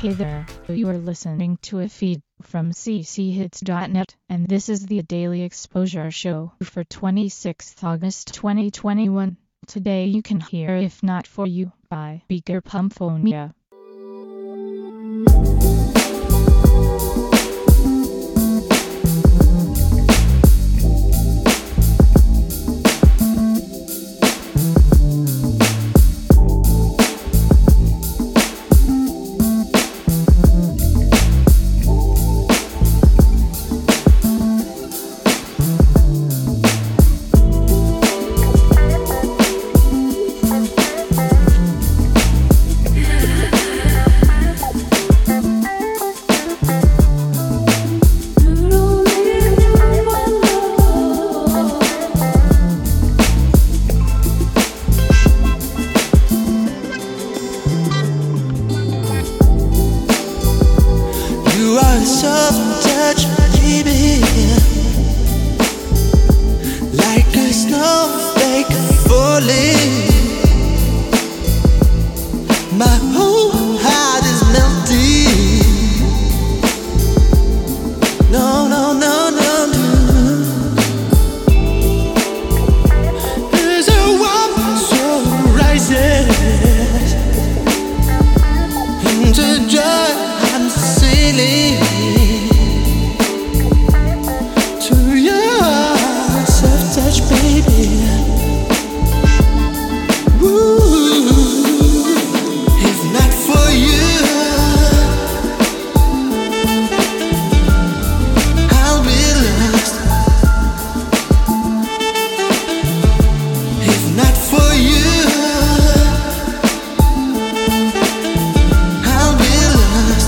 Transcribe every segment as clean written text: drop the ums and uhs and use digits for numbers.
Hey there, you are listening to a feed from cchits.net, and this is the Daily Exposure Show for 26th August 2021. Today you can hear If Not For You by Beaker Pumphonia. You are a soft touch, baby, like a snowflake falling. My whole heart is melting. No, no, no, no, no. There's a warm soul rising into joy. I'm sailing to your soft touch, baby. Woo. If not for you, I'll be lost. If not for you, I'll be lost.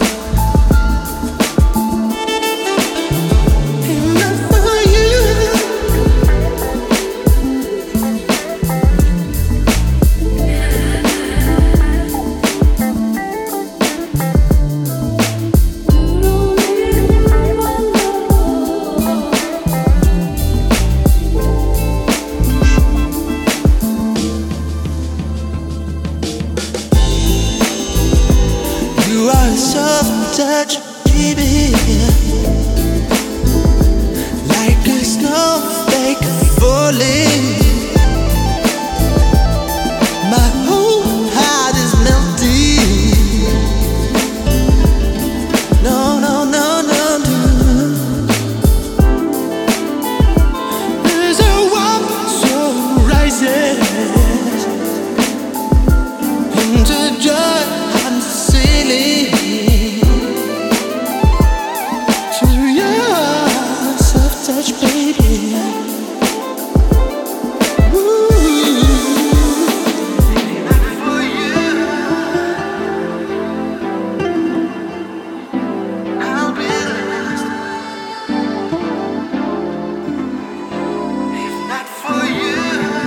If not for you, you are a soft touch, baby, like a snowflake falling. My whole heart is melting. No, no, no, no, no. There's a warm soul rising into joy. I'm sailing to your soft touch, baby. Woo. If not for you, I'll be lost. If not for you,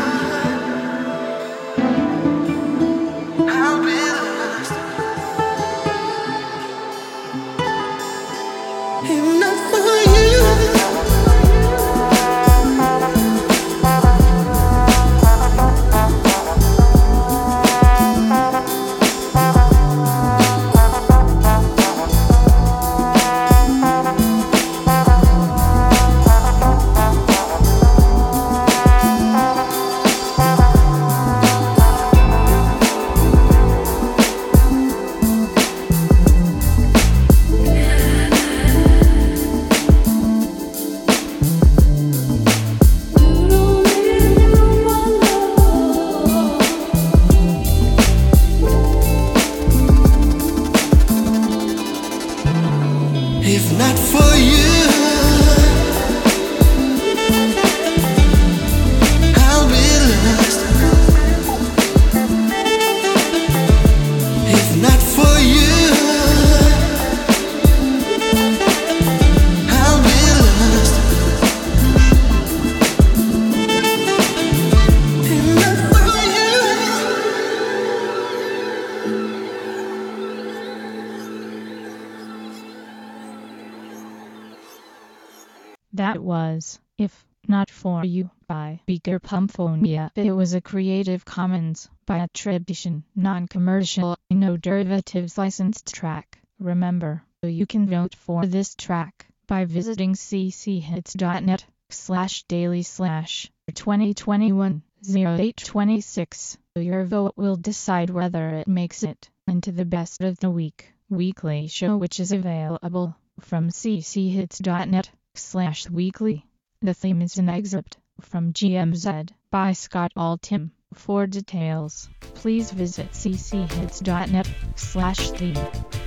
I'll be lost. If not for you, if not for you, I'll be lost. If not for you, I'll be lost. If not for you. That was If Not For You by Beaker Pumphonia. It was a Creative Commons by attribution, non-commercial, no derivatives licensed track. Remember, you can vote for this track by visiting cchits.net/daily/2021-0826. Your vote will decide whether it makes it into the best of the weekly show, which is available from cchits.net/weekly. The theme is an excerpt from GMZ by Scott Altham. For details, please visit cchits.net/theme.